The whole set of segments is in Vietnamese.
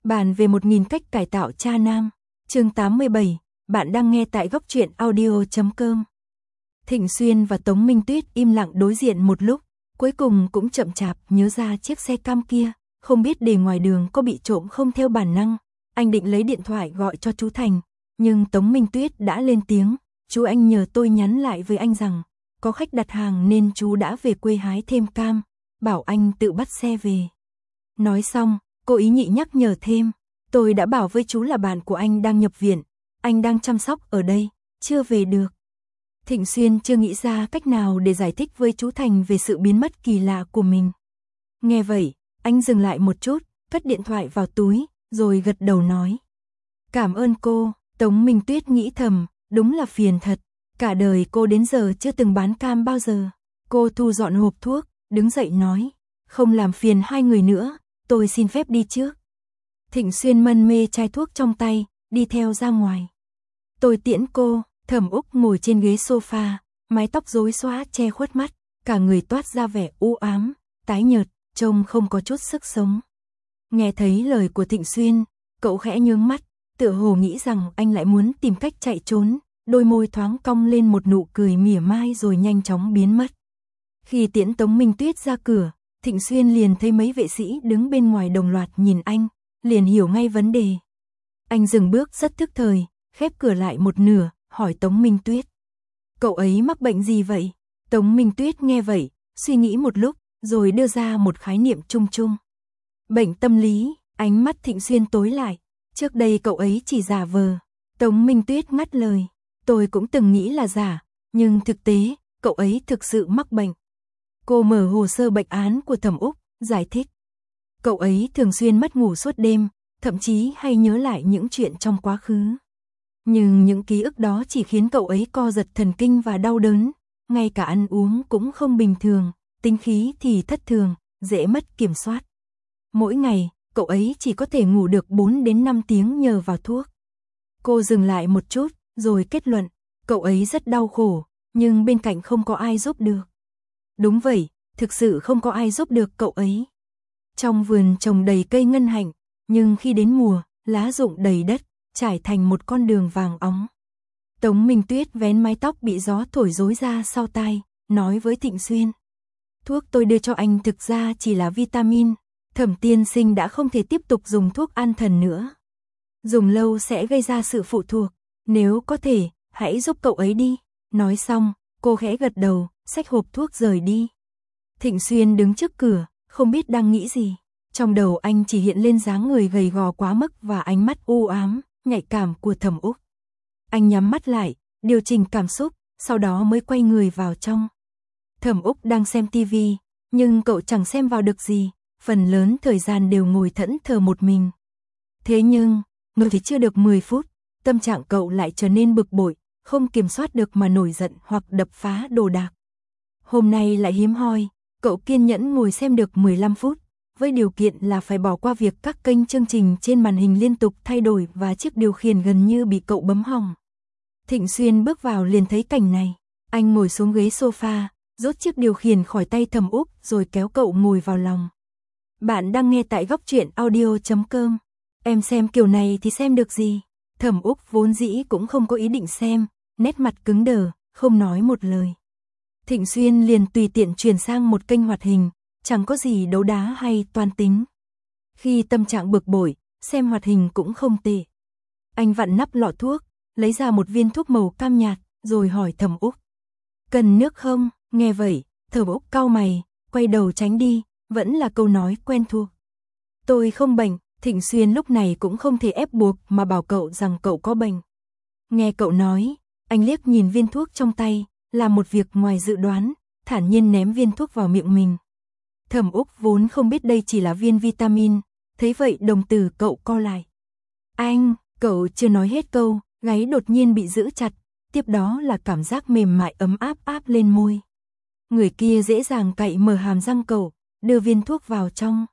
Bàn về 1000 cách cải tạo cha nam. Chương 87, bạn đang nghe tại góc truyện audio.com. Thịnh Xuyên và Tống Minh Tuyết im lặng đối diện một lúc, cuối cùng cũng chậm chạp nhớ ra chiếc xe cam kia, không biết để ngoài đường có bị trộm không. Theo bản năng, anh định lấy điện thoại gọi cho chú Thành, nhưng Tống Minh Tuyết đã lên tiếng, chú anh nhờ tôi nhắn lại với anh rằng, có khách đặt hàng nên chú đã về quê hái thêm cam, bảo anh tự bắt xe về. Nói xong, cô ý nhị nhắc nhở thêm, tôi đã bảo với chú là bạn của anh đang nhập viện, anh đang chăm sóc ở đây, chưa về được. Thịnh Xuyên chưa nghĩ ra cách nào để giải thích với chú Thành về sự biến mất kỳ lạ của mình. Nghe vậy, anh dừng lại một chút, cất điện thoại vào túi, rồi gật đầu nói. Cảm ơn cô. Tống Minh Tuyết nghĩ thầm, đúng là phiền thật, cả đời cô đến giờ chưa từng bán cam bao giờ. Cô thu dọn hộp thuốc, đứng dậy nói, không làm phiền hai người nữa, tôi xin phép đi trước. Thịnh Xuyên mân mê chai thuốc trong tay, đi theo ra ngoài. Tôi tiễn cô. Thẩm Úc ngồi trên ghế sofa, mái tóc rối xõa che khuất mắt, cả người toát ra vẻ u ám, tái nhợt, trông không có chút sức sống. Nghe thấy lời của Thịnh Xuyên, cậu khẽ nhướng mắt, tựa hồ nghĩ rằng anh lại muốn tìm cách chạy trốn, đôi môi thoáng cong lên một nụ cười mỉa mai rồi nhanh chóng biến mất. Khi tiễn Tống Minh Tuyết ra cửa, Thịnh Xuyên liền thấy mấy vệ sĩ đứng bên ngoài đồng loạt nhìn anh, liền hiểu ngay vấn đề. Anh dừng bước rất tức thời, khép cửa lại một nửa, hỏi Tống Minh Tuyết. Cậu ấy mắc bệnh gì vậy? Tống Minh Tuyết nghe vậy, suy nghĩ một lúc, rồi đưa ra một khái niệm chung chung. Bệnh tâm lý. Ánh mắt Thịnh Xuyên tối lại. Trước đây cậu ấy chỉ giả vờ. Tống Minh Tuyết ngắt lời. Tôi cũng từng nghĩ là giả, nhưng thực tế, cậu ấy thực sự mắc bệnh. Cô mở hồ sơ bệnh án của Thẩm Úc, giải thích. Cậu ấy thường xuyên mất ngủ suốt đêm, thậm chí hay nhớ lại những chuyện trong quá khứ. Nhưng những ký ức đó chỉ khiến cậu ấy co giật thần kinh và đau đớn, ngay cả ăn uống cũng không bình thường, tính khí thì thất thường, dễ mất kiểm soát. Mỗi ngày, cậu ấy chỉ có thể ngủ được 4 đến 5 tiếng nhờ vào thuốc. Cô dừng lại một chút, rồi kết luận, cậu ấy rất đau khổ, nhưng bên cạnh không có ai giúp được. Đúng vậy, thực sự không có ai giúp được cậu ấy. Trong vườn trồng đầy cây ngân hạnh, nhưng khi đến mùa, lá rụng đầy đất, trải thành một con đường vàng óng. Tống Minh Tuyết vén mái tóc bị gió thổi rối ra sau tai, nói với Thịnh Xuyên. Thuốc tôi đưa cho anh thực ra chỉ là vitamin, Thẩm tiên sinh đã không thể tiếp tục dùng thuốc an thần nữa. Dùng lâu sẽ gây ra sự phụ thuộc, nếu có thể, hãy giúp cậu ấy đi. Nói xong, cô khẽ gật đầu, xách hộp thuốc rời đi. Thịnh Xuyên đứng trước cửa, không biết đang nghĩ gì. Trong đầu anh chỉ hiện lên dáng người gầy gò quá mức và ánh mắt u ám, nhạy cảm của Thẩm Úc. Anh nhắm mắt lại, điều chỉnh cảm xúc, sau đó mới quay người vào trong. Thẩm Úc đang xem tivi, nhưng cậu chẳng xem vào được gì, phần lớn thời gian đều ngồi thẫn thờ một mình. Thế nhưng, ngồi thì chưa được 10 phút, tâm trạng cậu lại trở nên bực bội, không kiểm soát được mà nổi giận hoặc đập phá đồ đạc. Hôm nay lại hiếm hoi, cậu kiên nhẫn ngồi xem được 15 phút. Với điều kiện là phải bỏ qua việc các kênh chương trình trên màn hình liên tục thay đổi và chiếc điều khiển gần như bị cậu bấm hỏng. Thịnh Xuyên bước vào liền thấy cảnh này. Anh ngồi xuống ghế sofa, rút chiếc điều khiển khỏi tay Thẩm Úc rồi kéo cậu ngồi vào lòng. Bạn đang nghe tại góc truyện audio.com. Em xem kiểu này thì xem được gì? Thẩm Úc vốn dĩ cũng không có ý định xem, nét mặt cứng đờ, không nói một lời. Thịnh Xuyên liền tùy tiện chuyển sang một kênh hoạt hình. Chẳng có gì đấu đá hay toan tính. Khi tâm trạng bực bội, xem hoạt hình cũng không tệ. Anh vặn nắp lọ thuốc, lấy ra một viên thuốc màu cam nhạt, rồi hỏi Thẩm Úc. Cần nước không? Nghe vậy, Thẩm Úc cau mày, quay đầu tránh đi, vẫn là câu nói quen thuộc. Tôi không bệnh. Thịnh Xuyên lúc này cũng không thể ép buộc mà bảo cậu rằng cậu có bệnh. Nghe cậu nói, anh liếc nhìn viên thuốc trong tay, làm một việc ngoài dự đoán, thản nhiên ném viên thuốc vào miệng mình. Thẩm Úc vốn không biết đây chỉ là viên vitamin, thấy vậy đồng tử cậu co lại. Anh, cậu chưa nói hết câu, gáy đột nhiên bị giữ chặt, tiếp đó là cảm giác mềm mại ấm áp áp lên môi. Người kia dễ dàng cạy mở hàm răng cậu, đưa viên thuốc vào trong.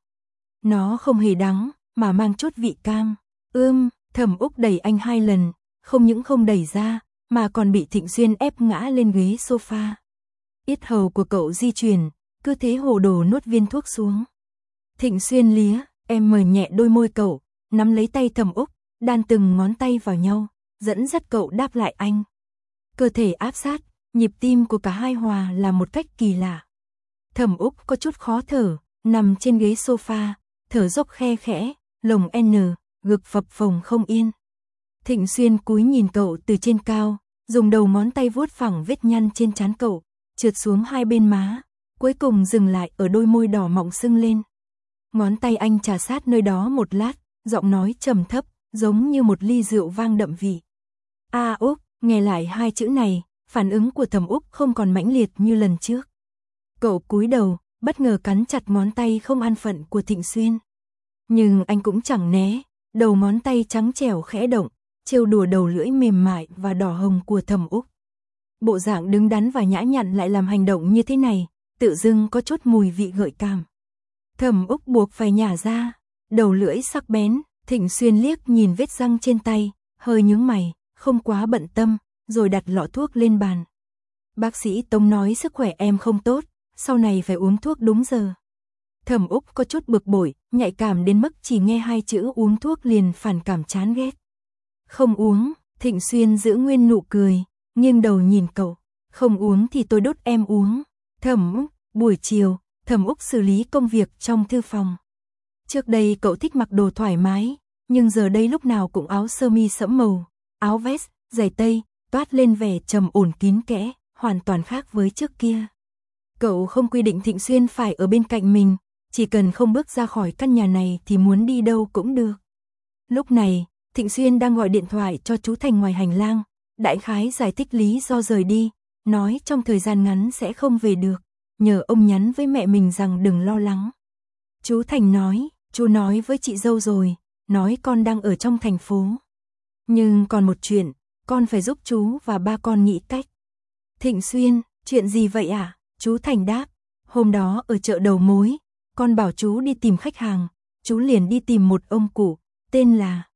Nó không hề đắng, mà mang chút vị cam. Thẩm Úc đẩy anh 2 lần, không những không đẩy ra, mà còn bị Thịnh Xuyên ép ngã lên ghế sofa. Yết hầu của cậu di chuyển, cứ thế hồ đồ nuốt viên thuốc xuống. Thịnh Xuyên lía, em mở nhẹ đôi môi cậu, nắm lấy tay Thẩm Úc, đan từng ngón tay vào nhau, dẫn dắt cậu đáp lại anh. Cơ thể áp sát, nhịp tim của cả hai hòa là một cách kỳ lạ. Thẩm Úc có chút khó thở, nằm trên ghế sofa, thở dốc khe khẽ, lồng N, ngực phập phồng không yên. Thịnh Xuyên cúi nhìn cậu từ trên cao, dùng đầu ngón tay vuốt phẳng vết nhăn trên trán cậu, trượt xuống hai bên má, cuối cùng dừng lại ở đôi môi đỏ mọng sưng lên. Ngón tay anh trà sát nơi đó một lát, giọng nói trầm thấp, giống như một ly rượu vang đậm vị. A Úc, nghe lại hai chữ này, phản ứng của Thẩm Úc không còn mãnh liệt như lần trước. Cậu cúi đầu, bất ngờ cắn chặt ngón tay không an phận của Thịnh Xuyên. Nhưng anh cũng chẳng né, đầu ngón tay trắng trẻo khẽ động, trêu đùa đầu lưỡi mềm mại và đỏ hồng của Thẩm Úc. Bộ dạng đứng đắn và nhã nhặn lại làm hành động như thế này, tự dưng có chút mùi vị gợi cảm. Thẩm Úc buộc phải nhả ra, đầu lưỡi sắc bén, Thịnh Xuyên liếc nhìn vết răng trên tay, hơi nhướng mày, không quá bận tâm, rồi đặt lọ thuốc lên bàn. Bác sĩ Tống nói sức khỏe em không tốt, sau này phải uống thuốc đúng giờ. Thẩm Úc có chút bực bội, nhạy cảm đến mức chỉ nghe hai chữ uống thuốc liền phản cảm chán ghét. Không uống, Thịnh Xuyên giữ nguyên nụ cười, nghiêng đầu nhìn cậu. Không uống thì tôi đốt em uống. Thẩm Úc, buổi chiều, Thẩm Úc xử lý công việc trong thư phòng. Trước đây cậu thích mặc đồ thoải mái, nhưng giờ đây lúc nào cũng áo sơ mi sẫm màu, áo vest, giày tây, toát lên vẻ trầm ổn kín kẽ, hoàn toàn khác với trước kia. Cậu không quy định Thịnh Xuyên phải ở bên cạnh mình, chỉ cần không bước ra khỏi căn nhà này thì muốn đi đâu cũng được. Lúc này, Thịnh Xuyên đang gọi điện thoại cho chú Thành ngoài hành lang, đại khái giải thích lý do rời đi, nói trong thời gian ngắn sẽ không về được, nhờ ông nhắn với mẹ mình rằng đừng lo lắng. Chú Thành nói, chú nói với chị dâu rồi, nói con đang ở trong thành phố. Nhưng còn một chuyện, con phải giúp chú và ba con nghĩ cách. Thịnh Xuyên, chuyện gì vậy ạ? Chú Thành đáp, hôm đó ở chợ đầu mối, con bảo chú đi tìm khách hàng, chú liền đi tìm một ông cụ, tên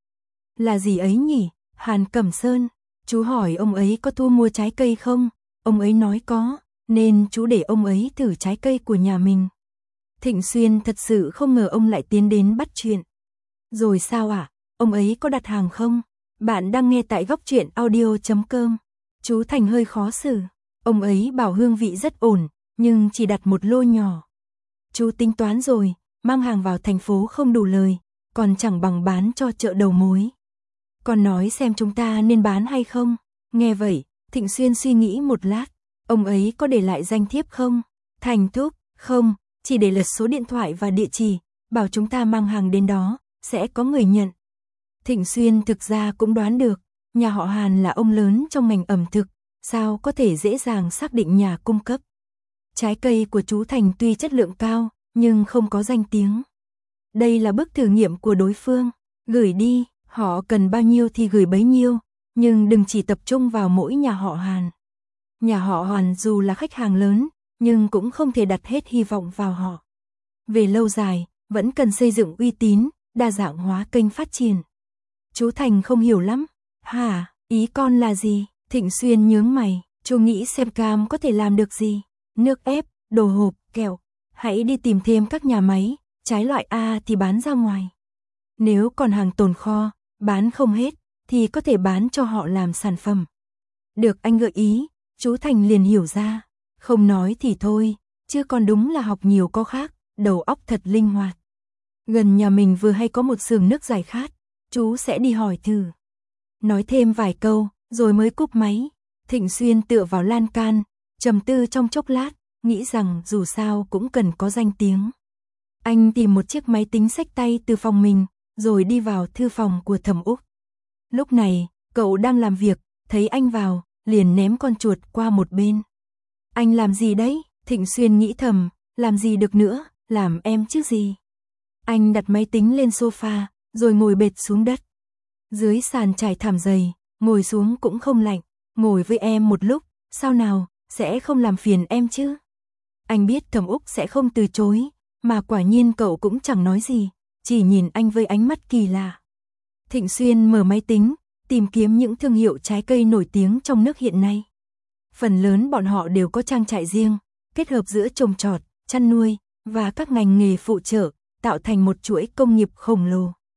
là gì ấy nhỉ? Hàn Cẩm Sơn. Chú hỏi ông ấy có thu mua trái cây không? Ông ấy nói có, nên chú để ông ấy thử trái cây của nhà mình. Thịnh Xuyên thật sự không ngờ ông lại tiến đến bắt chuyện. Rồi sao ạ? Ông ấy có đặt hàng không? Bạn đang nghe tại góc truyện audio.com. Chú Thành hơi khó xử. Ông ấy bảo hương vị rất ổn, nhưng chỉ đặt một lô nhỏ. Chú tính toán rồi, mang hàng vào thành phố không đủ lời, còn chẳng bằng bán cho chợ đầu mối. Còn nói xem chúng ta nên bán hay không? Nghe vậy, Thịnh Xuyên suy nghĩ một lát. Ông ấy có để lại danh thiếp không? Thành thúc, không, chỉ để lật số điện thoại và địa chỉ, bảo chúng ta mang hàng đến đó, sẽ có người nhận. Thịnh Xuyên thực ra cũng đoán được, nhà họ Hàn là ông lớn trong ngành ẩm thực, sao có thể dễ dàng xác định nhà cung cấp. Trái cây của chú Thành tuy chất lượng cao, nhưng không có danh tiếng. Đây là bước thử nghiệm của đối phương, gửi đi, họ cần bao nhiêu thì gửi bấy nhiêu, nhưng đừng chỉ tập trung vào mỗi nhà họ Hàn. Nhà họ Hàn dù là khách hàng lớn, nhưng cũng không thể đặt hết hy vọng vào họ. Về lâu dài, vẫn cần xây dựng uy tín, đa dạng hóa kênh phát triển. Chú Thành không hiểu lắm. Hả, ý con là gì? Thịnh Xuyên nhướng mày, chú nghĩ xem cam có thể làm được gì? Nước ép, đồ hộp, kẹo. Hãy đi tìm thêm các nhà máy, trái loại A thì bán ra ngoài. Nếu còn hàng tồn kho, bán không hết, thì có thể bán cho họ làm sản phẩm. Được anh gợi ý, chú Thành liền hiểu ra. Không nói thì thôi, chứ còn đúng là học nhiều có khác, đầu óc thật linh hoạt. Gần nhà mình vừa hay có một xưởng nước giải khát, chú sẽ đi hỏi thử. Nói thêm vài câu, rồi mới cúp máy. Thịnh Xuyên tựa vào lan can, trầm tư trong chốc lát, nghĩ rằng dù sao cũng cần có danh tiếng. Anh tìm một chiếc máy tính xách tay từ phòng mình, rồi đi vào thư phòng của Thẩm Úc. Lúc này, cậu đang làm việc, thấy anh vào, liền ném con chuột qua một bên. Anh làm gì đấy? Thịnh Xuyên nghĩ thầm, làm gì được nữa, làm em chứ gì. Anh đặt máy tính lên sofa, rồi ngồi bệt xuống đất. Dưới sàn trải thảm dày, ngồi xuống cũng không lạnh, ngồi với em một lúc, sao nào, sẽ không làm phiền em chứ. Anh biết Thẩm Úc sẽ không từ chối, mà quả nhiên cậu cũng chẳng nói gì, chỉ nhìn anh với ánh mắt kỳ lạ. Thịnh Xuyên mở máy tính, tìm kiếm những thương hiệu trái cây nổi tiếng trong nước hiện nay. Phần lớn bọn họ đều có trang trại riêng, kết hợp giữa trồng trọt, chăn nuôi và các ngành nghề phụ trợ, tạo thành một chuỗi công nghiệp khổng lồ.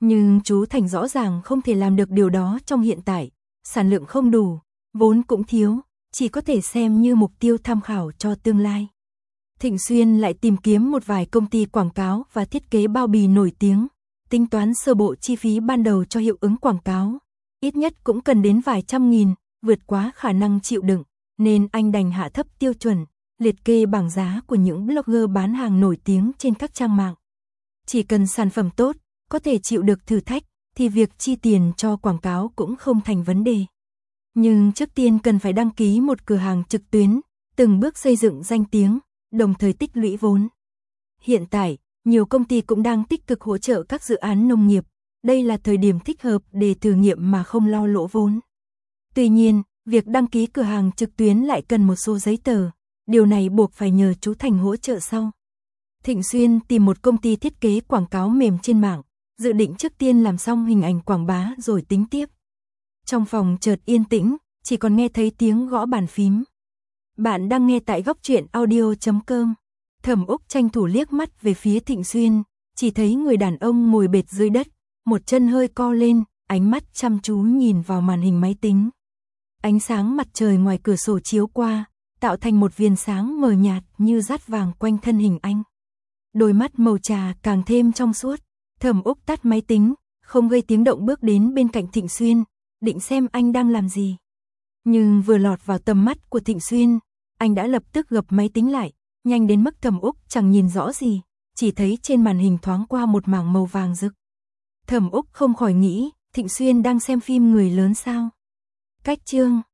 Nhưng chú Thành rõ ràng không thể làm được điều đó trong hiện tại, sản lượng không đủ, vốn cũng thiếu, chỉ có thể xem như mục tiêu tham khảo cho tương lai. Thịnh Xuyên lại tìm kiếm một vài công ty quảng cáo và thiết kế bao bì nổi tiếng, tính toán sơ bộ chi phí ban đầu cho hiệu ứng quảng cáo, ít nhất cũng cần đến vài trăm nghìn, vượt quá khả năng chịu đựng, nên anh đành hạ thấp tiêu chuẩn, liệt kê bảng giá của những blogger bán hàng nổi tiếng trên các trang mạng. Chỉ cần sản phẩm tốt, có thể chịu được thử thách, thì việc chi tiền cho quảng cáo cũng không thành vấn đề. Nhưng trước tiên cần phải đăng ký một cửa hàng trực tuyến, từng bước xây dựng danh tiếng, đồng thời tích lũy vốn. Hiện tại, nhiều công ty cũng đang tích cực hỗ trợ các dự án nông nghiệp, đây là thời điểm thích hợp để thử nghiệm mà không lo lỗ vốn. Tuy nhiên, việc đăng ký cửa hàng trực tuyến lại cần một số giấy tờ, điều này buộc phải nhờ chú Thành hỗ trợ sau. Thịnh Xuyên tìm một công ty thiết kế quảng cáo mềm trên mạng, dự định trước tiên làm xong hình ảnh quảng bá rồi tính tiếp. Trong phòng chợt yên tĩnh, chỉ còn nghe thấy tiếng gõ bàn phím. Bạn đang nghe tại góc truyện audio.com. Thẩm Úc tranh thủ liếc mắt về phía Thịnh Xuyên, chỉ thấy người đàn ông ngồi bệt dưới đất, một chân hơi co lên, ánh mắt chăm chú nhìn vào màn hình máy tính. Ánh sáng mặt trời ngoài cửa sổ chiếu qua, tạo thành một viền sáng mờ nhạt như dát vàng quanh thân hình anh. Đôi mắt màu trà càng thêm trong suốt. Thẩm Úc tắt máy tính, không gây tiếng động bước đến bên cạnh Thịnh Xuyên, định xem anh đang làm gì. Nhưng vừa lọt vào tầm mắt của Thịnh Xuyên, anh đã lập tức gập máy tính lại, nhanh đến mức Thẩm Úc chẳng nhìn rõ gì, chỉ thấy trên màn hình thoáng qua một mảng màu vàng rực. Thẩm Úc không khỏi nghĩ, Thịnh Xuyên đang xem phim người lớn sao? Cách chương